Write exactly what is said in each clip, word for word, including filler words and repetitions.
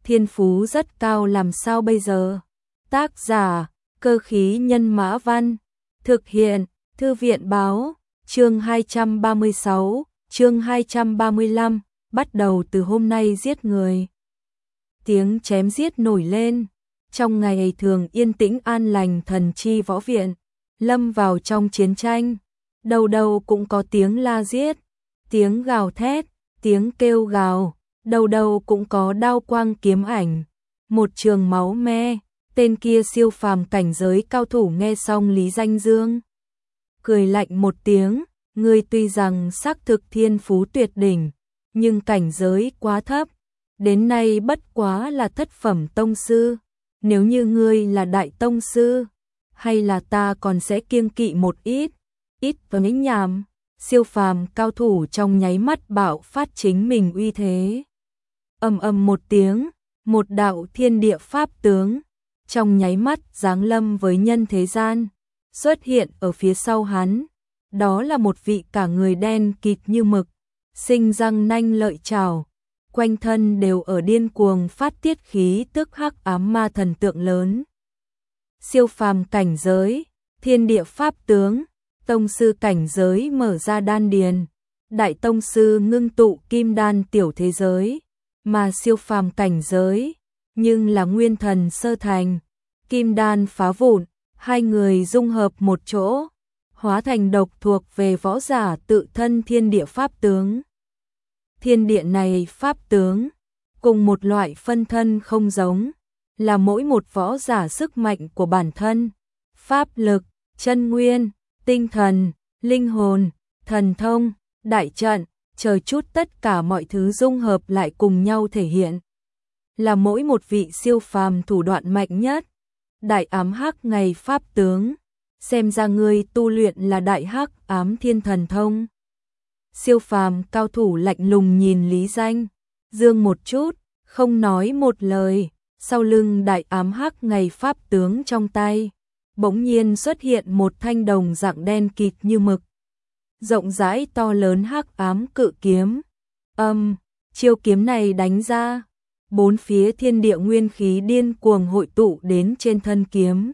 thiên phú rất cao làm sao bây giờ? Tác giả, Cơ khí nhân mã văn, thực hiện, Thư viện báo, chương hai trăm ba mươi sáu, chương hai trăm ba mươi lăm, bắt đầu từ hôm nay giết người. Tiếng chém giết nổi lên, trong ngày thường yên tĩnh an lành thần chi võ viện, lâm vào trong chiến tranh, đầu đầu cũng có tiếng la giết, tiếng gào thét, tiếng kêu gào, đầu đầu cũng có đao quang kiếm ảnh, một trường máu me. Tên kia siêu phàm cảnh giới cao thủ nghe xong Lý Danh Dương cười lạnh một tiếng, ngươi tuy rằng xác thực thiên phú tuyệt đỉnh, nhưng cảnh giới quá thấp, đến nay bất quá là thất phẩm tông sư, nếu như ngươi là đại tông sư, hay là ta còn sẽ kiêng kỵ một ít, ít và nhĩnh nhảm. Siêu phàm cao thủ trong nháy mắt bạo phát chính mình uy thế. Ầm ầm một tiếng, một đạo thiên địa pháp tướng trong nháy mắt giáng lâm với nhân thế gian, xuất hiện ở phía sau hắn, đó là một vị cả người đen kịt như mực, sinh răng nanh lợi chảo, quanh thân đều ở điên cuồng phát tiết khí tức hắc ám ma thần tượng lớn. Siêu phàm cảnh giới, thiên địa pháp tướng, tông sư cảnh giới mở ra đan điền, đại tông sư ngưng tụ kim đan tiểu thế giới, mà siêu phàm cảnh giới nhưng là nguyên thần sơ thành, kim đan phá vụn, hai người dung hợp một chỗ, hóa thành độc thuộc về võ giả tự thân thiên địa pháp tướng. Thiên địa này pháp tướng, cùng một loại phân thân không giống, là mỗi một võ giả sức mạnh của bản thân, pháp lực, chân nguyên, tinh thần, linh hồn, thần thông, đại trận, chờ chút tất cả mọi thứ dung hợp lại cùng nhau thể hiện. Là mỗi một vị siêu phàm thủ đoạn mạnh nhất, đại ám hắc ngày pháp tướng, xem ra ngươi tu luyện là đại hắc ám thiên thần thông. Siêu phàm cao thủ lạnh lùng nhìn Lý Danh Dương một chút, không nói một lời, sau lưng đại ám hắc ngày pháp tướng trong tay, bỗng nhiên xuất hiện một thanh đồng dạng đen kịt như mực. Rộng rãi to lớn hắc ám cự kiếm. Âm, chiêu kiếm này đánh ra, bốn phía thiên địa nguyên khí điên cuồng hội tụ đến trên thân kiếm.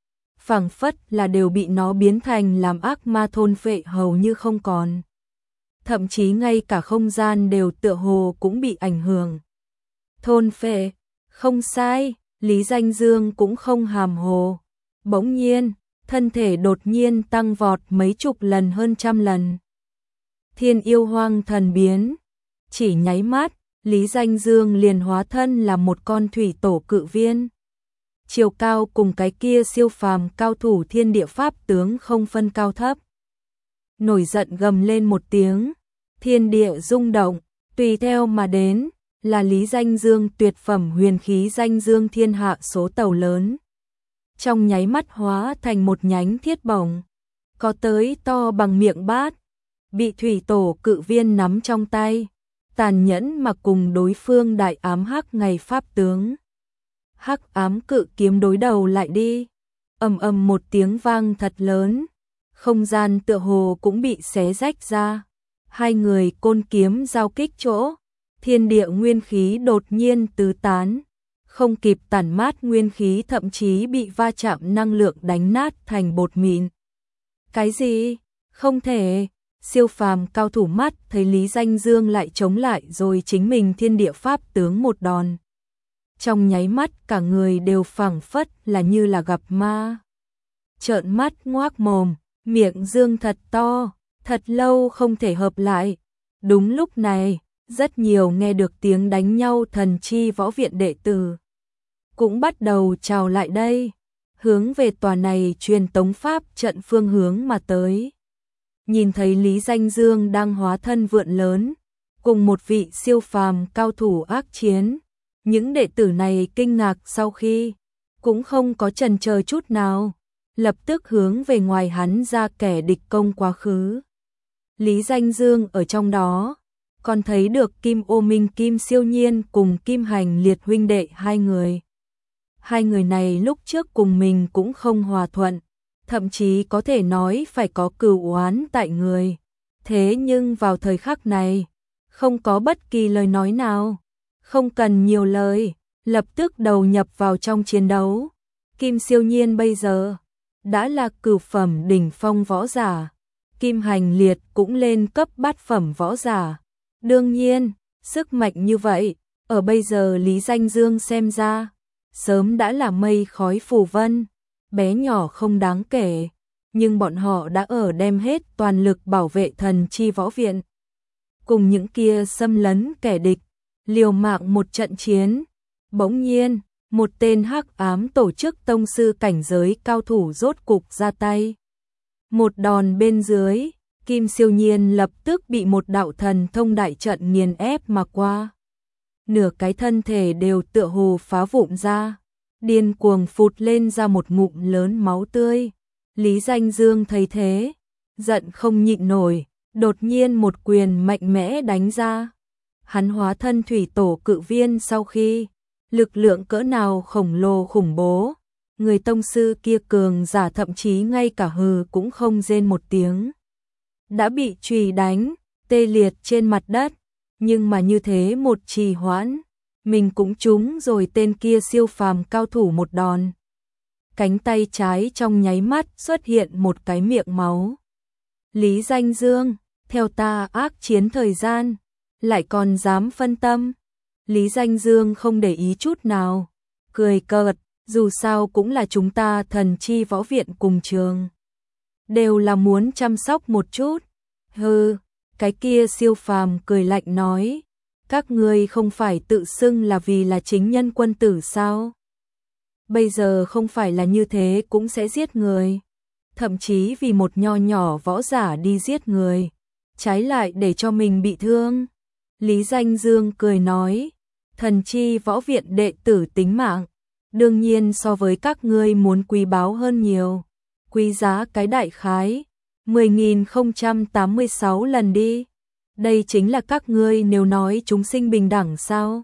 Phảng phất là đều bị nó biến thành làm ác ma thôn phệ hầu như không còn. Thậm chí ngay cả không gian đều tựa hồ cũng bị ảnh hưởng. Thôn phệ, không sai, Lý Danh Dương cũng không hàm hồ. Bỗng nhiên, thân thể đột nhiên tăng vọt mấy chục lần hơn trăm lần. Thiên yêu hoang thần biến, chỉ nháy mắt, Lý Danh Dương liền hóa thân là một con thủy tổ cự viên. Chiều cao cùng cái kia siêu phàm cao thủ thiên địa pháp tướng không phân cao thấp. Nổi giận gầm lên một tiếng, thiên địa rung động, tùy theo mà đến, là Lý Danh Dương tuyệt phẩm huyền khí danh dương thiên hạ số tàu lớn. Trong nháy mắt hóa thành một nhánh thiết bổng, có tới to bằng miệng bát, bị thủy tổ cự viên nắm trong tay, tàn nhẫn mà cùng đối phương đại ám hắc ngày pháp tướng. Hắc ám cự kiếm đối đầu lại đi, ầm ầm một tiếng vang thật lớn, không gian tựa hồ cũng bị xé rách ra, hai người côn kiếm giao kích chỗ, thiên địa nguyên khí đột nhiên tứ tán, không kịp tản mát nguyên khí thậm chí bị va chạm năng lượng đánh nát thành bột mịn. Cái gì? Không thể! Siêu phàm cao thủ mắt thấy Lý Danh Dương lại chống lại rồi chính mình thiên địa pháp tướng một đòn. Trong nháy mắt cả người đều phảng phất là như là gặp ma. Trợn mắt ngoác mồm, miệng dương thật to, thật lâu không thể hợp lại. Đúng lúc này, rất nhiều nghe được tiếng đánh nhau thần chi võ viện đệ tử cũng bắt đầu trào lại đây, hướng về tòa này truyền tống pháp trận phương hướng mà tới. Nhìn thấy Lý Danh Dương đang hóa thân vượn lớn, cùng một vị siêu phàm cao thủ ác chiến, những đệ tử này kinh ngạc sau khi, cũng không có chần chờ chút nào, lập tức hướng về ngoài hắn ra kẻ địch công quá khứ. Lý Danh Dương ở trong đó, còn thấy được Kim Ô Minh Kim Siêu Nhiên cùng Kim Hành Liệt huynh đệ hai người. Hai người này lúc trước cùng mình cũng không hòa thuận, thậm chí có thể nói phải có cừu oán tại người. Thế nhưng vào thời khắc này, không có bất kỳ lời nói nào, không cần nhiều lời, lập tức đầu nhập vào trong chiến đấu. Kim Siêu Nhiên bây giờ đã là cửu phẩm đỉnh phong võ giả, Kim Hành Liệt cũng lên cấp bát phẩm võ giả. Đương nhiên, sức mạnh như vậy, ở bây giờ Lý Danh Dương xem ra, sớm đã là mây khói phù vân, bé nhỏ không đáng kể, nhưng bọn họ đã ở đem hết toàn lực bảo vệ thần chi võ viện. Cùng những kia xâm lấn kẻ địch, liều mạng một trận chiến. Bỗng nhiên, một tên hắc ám tổ chức tông sư cảnh giới cao thủ rốt cục ra tay. Một đòn bên dưới, Kim Siêu Nhiên lập tức bị một đạo thần thông đại trận nghiền ép mà qua. Nửa cái thân thể đều tựa hồ phá vụn ra, điên cuồng phụt lên ra một ngụm lớn máu tươi. Lý Danh Dương thấy thế, giận không nhịn nổi, đột nhiên một quyền mạnh mẽ đánh ra. Hắn hóa thân thủy tổ cự viên sau khi, lực lượng cỡ nào khổng lồ khủng bố, người tông sư kia cường giả thậm chí ngay cả hừ cũng không rên một tiếng. Đã bị chùy đánh, tê liệt trên mặt đất, nhưng mà như thế một trì hoãn, mình cũng trúng rồi tên kia siêu phàm cao thủ một đòn. Cánh tay trái trong nháy mắt xuất hiện một cái miệng máu. Lý Danh Dương, theo ta ác chiến thời gian, lại còn dám phân tâm. Lý Danh Dương không để ý chút nào, cười cợt, dù sao cũng là chúng ta thần chi võ viện cùng trường. Đều là muốn chăm sóc một chút. Hừ, cái kia siêu phàm cười lạnh nói, các ngươi không phải tự xưng là vì là chính nhân quân tử sao? Bây giờ không phải là như thế cũng sẽ giết người. Thậm chí vì một nho nhỏ võ giả đi giết người, trái lại để cho mình bị thương. Lý Danh Dương cười nói, thần chi võ viện đệ tử tính mạng, đương nhiên so với các ngươi muốn quý báu hơn nhiều. Quý giá cái đại khái, mười nghìn không trăm tám mươi sáu lần đi. Đây chính là các ngươi nếu nói chúng sinh bình đẳng sao?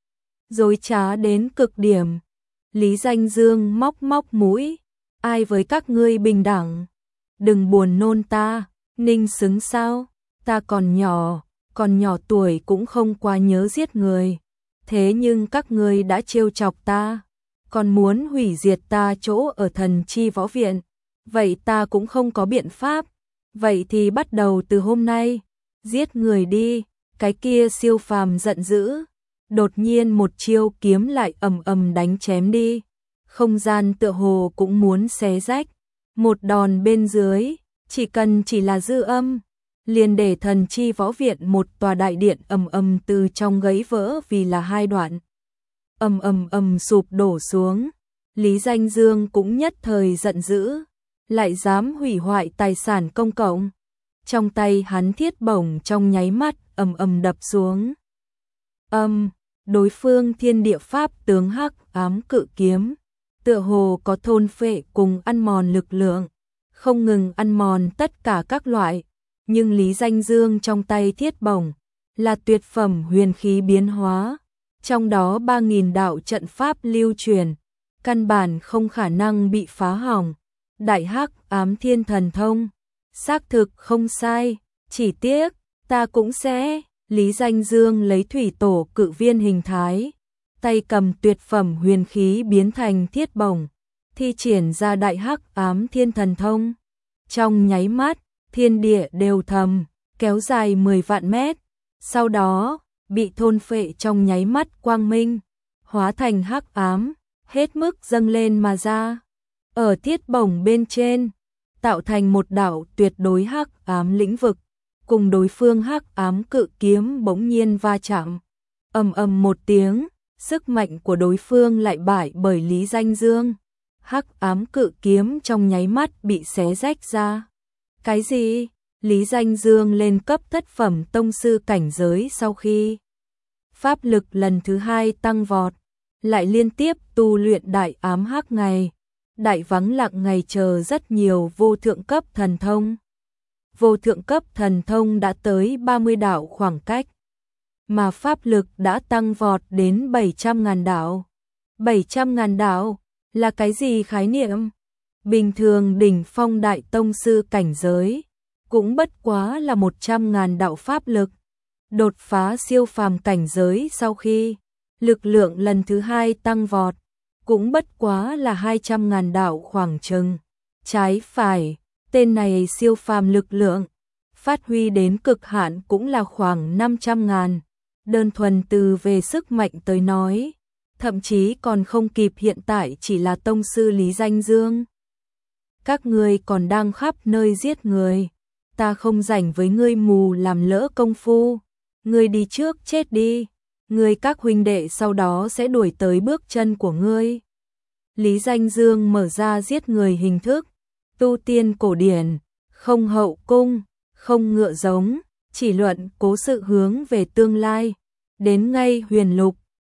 Dối trá đến cực điểm. Lý Danh Dương móc móc mũi, ai với các ngươi bình đẳng? Đừng buồn nôn ta, Ninh xứng sao? Ta còn nhỏ, còn nhỏ tuổi cũng không quá nhớ giết người. Thế nhưng các ngươi đã trêu chọc ta, còn muốn hủy diệt ta chỗ ở thần chi võ viện. Vậy ta cũng không có biện pháp. Vậy thì bắt đầu từ hôm nay, giết người đi. Cái kia siêu phàm giận dữ, đột nhiên một chiêu kiếm lại ầm ầm đánh chém đi. Không gian tựa hồ cũng muốn xé rách. Một đòn bên dưới, chỉ cần chỉ là dư âm, liền để thần chi võ viện một tòa đại điện ầm ầm từ trong gãy vỡ vì là hai đoạn. Ầm ầm ầm sụp đổ xuống. Lý Danh Dương cũng nhất thời giận dữ, lại dám hủy hoại tài sản công cộng. Trong tay hắn thiết bổng trong nháy mắt ầm ầm đập xuống. Âm, đối phương thiên địa pháp tướng hắc ám cự kiếm, tựa hồ có thôn phệ cùng ăn mòn lực lượng, không ngừng ăn mòn tất cả các loại. Nhưng Lý Danh Dương trong tay thiết bổng là tuyệt phẩm huyền khí biến hóa, trong đó ba nghìn đạo trận pháp lưu truyền, căn bản không khả năng bị phá hỏng. Đại hắc ám thiên thần thông, xác thực không sai, chỉ tiếc, ta cũng sẽ. Lý Danh Dương lấy thủy tổ cự viên hình thái, tay cầm tuyệt phẩm huyền khí biến thành thiết bổng, thi triển ra đại hắc ám thiên thần thông. Trong nháy mắt, thiên địa đều thầm, kéo dài mười vạn mét, sau đó, bị thôn phệ trong nháy mắt quang minh, hóa thành hắc ám, hết mức dâng lên mà ra. Ở thiết bổng bên trên, tạo thành một đạo tuyệt đối hắc ám lĩnh vực, cùng đối phương hắc ám cự kiếm bỗng nhiên va chạm. Ầm ầm một tiếng, sức mạnh của đối phương lại bại bởi Lý Danh Dương. Hắc ám cự kiếm trong nháy mắt bị xé rách ra. Cái gì? Lý Danh Dương lên cấp thất phẩm tông sư cảnh giới sau khi pháp lực lần thứ hai tăng vọt, lại liên tiếp tu luyện đại ám hắc ngày, đại vắng lặng ngày chờ rất nhiều vô thượng cấp thần thông. Vô thượng cấp thần thông đã tới ba mươi đạo khoảng cách, mà pháp lực đã tăng vọt đến bảy trăm ngàn đạo. bảy trăm ngàn đạo là cái gì khái niệm? Bình thường đỉnh phong đại tông sư cảnh giới cũng bất quá là một trăm ngàn đạo pháp lực. Đột phá siêu phàm cảnh giới sau khi, lực lượng lần thứ hai tăng vọt, cũng bất quá là hai trăm ngàn đạo khoảng chừng. Trái phải, tên này siêu phàm lực lượng, phát huy đến cực hạn cũng là khoảng năm trăm ngàn. Đơn thuần từ về sức mạnh tới nói, thậm chí còn không kịp hiện tại chỉ là tông sư Lý Danh Dương. Các ngươi còn đang khắp nơi giết người, ta không rảnh với ngươi mù làm lỡ công phu, ngươi đi trước chết đi, ngươi các huynh đệ sau đó sẽ đuổi tới bước chân của ngươi. Lý Danh Dương mở ra giết người hình thức, tu tiên cổ điển, không hậu cung, không ngựa giống, chỉ luận cố sự hướng về tương lai, đến ngay huyền lục,